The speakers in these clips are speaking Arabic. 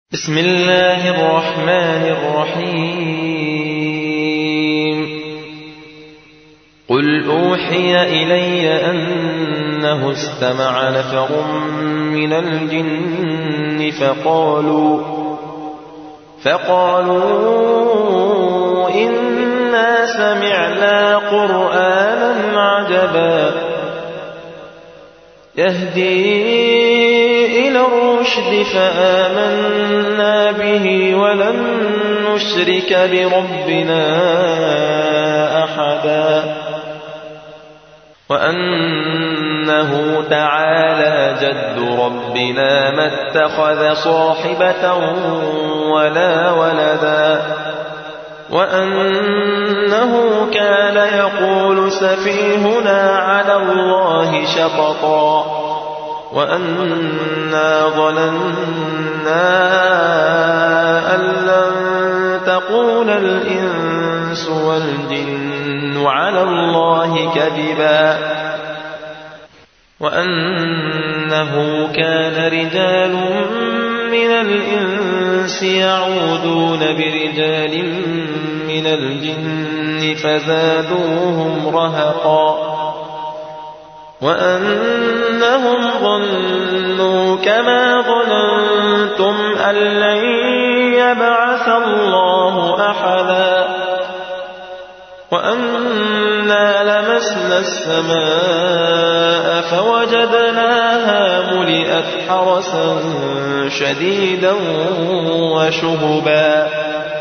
بسم الله الرحمن الرحيم قل أوحي إلي أنه استمع نفر من الجن فقالوا إنا سمعنا قرآنا عجبا يهدي إلى الرشد فآمنا به ولن نشرك بربنا أحدا وأنه تعالى جد ربنا ما اتخذ صاحبة ولا ولدا وأنه كان يقول سفيهنا على الله شططا وأنا ظننا أن لن تقول الإنس والجن على الله كذبا وأنه كان رجال من الإنس يعوذون برجال من الجن فزادوهم رهقا وأنهم ظنوا كما ظننتم أن لن يبعث الله أحدا وأنا لمسنا السماء فوجدناها ملئت حرسا شديدا وشهبا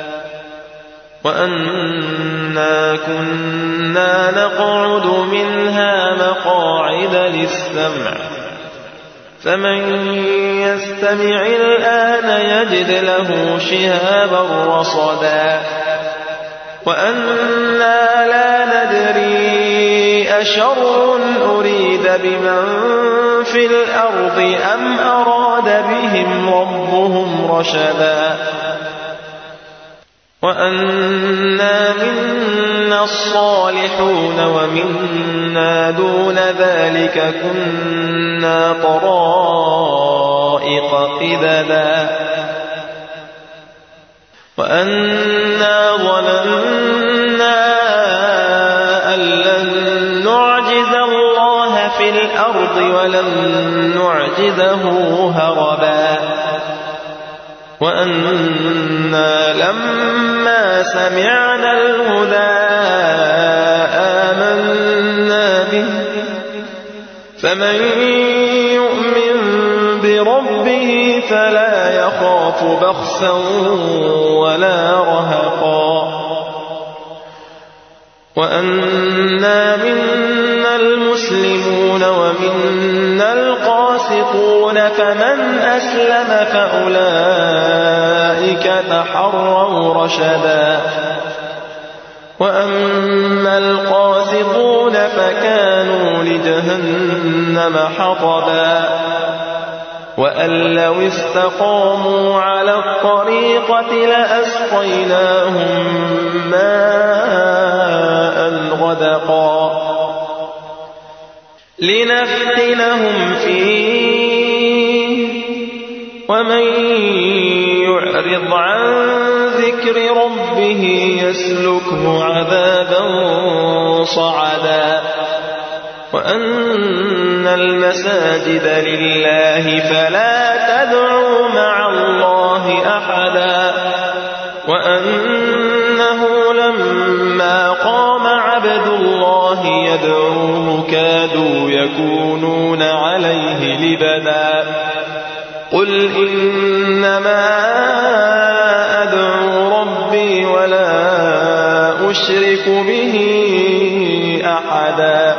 وأنا كنا نقعد منها مقاعد للسمع فمن يستمع الآن يجد له شهابا رصدا وأنا لا ندري أشر أريد بمن في الأرض أم أراد بهم ربهم رشدا وأنا منا الصالحون ومنا دون ذلك كنا طرائق قددا وأنا ظننا أن لن نعجز الله في الأرض ولن نعجزه هربا وأنا لما سمعنا الهدى آمنا به فمن يؤمن بربه فلا يخاف بخسا ولا رهقا وأنا منا المسلمون ومنا القاسطون فمن أسلم فأولئك تحروا رشدا وأما القاسطون فكانوا لجهنم حطبا وأن لو استقاموا على الطريقة لأسقيناهم ماء غدقا لنفتنهم فيه ومن يعرض عن ذكر ربه يسلكه عذابا صعدا وأن المساجد لله فلا تدعوا مع الله أحدا وأنه لما قام عبد الله يدعوه كادوا يكونون عليه لبدا قل إنما أدعو ربي ولا أشرك به أحدا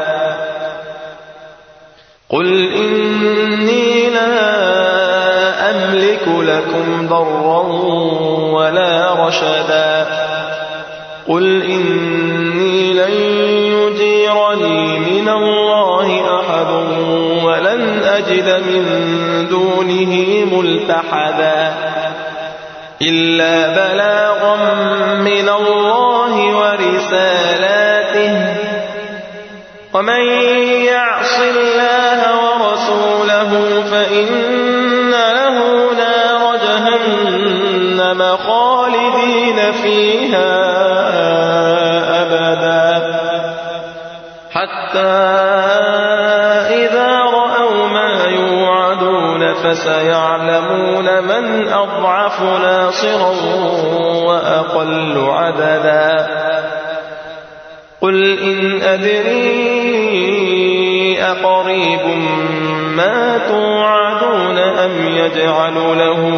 قل إني لا أملك لكم ضرا ولا رشدا قل إني لن يجيرني من الله أحد ولن أجد من دونه ملتحدا إلا بلاغا من الله ورسالاته ومن يعص الله ورسوله فإن له نار جهنم خالدين فيها أبدا حتى إذا رأوا ما يوعدون فسيعلمون من أضعف ناصرا وأقل عددا قل إن أدري أقريب ما توعدون أم يجعل له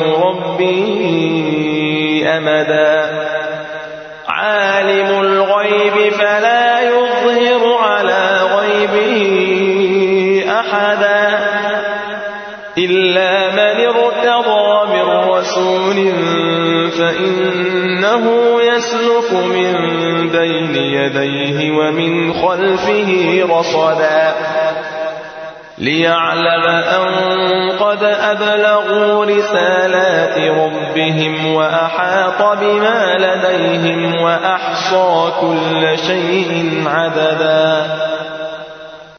ربي أمدا عالم الغيب فلا يظهر على غيبه أحدا إلا من ارتضى من رسول فإنه يسلك من بين يديه ومن خلفه رصدا ليعلم أن قد أبلغوا رسالات ربهم وأحاط بما لديهم وأحصى كل شيء عددا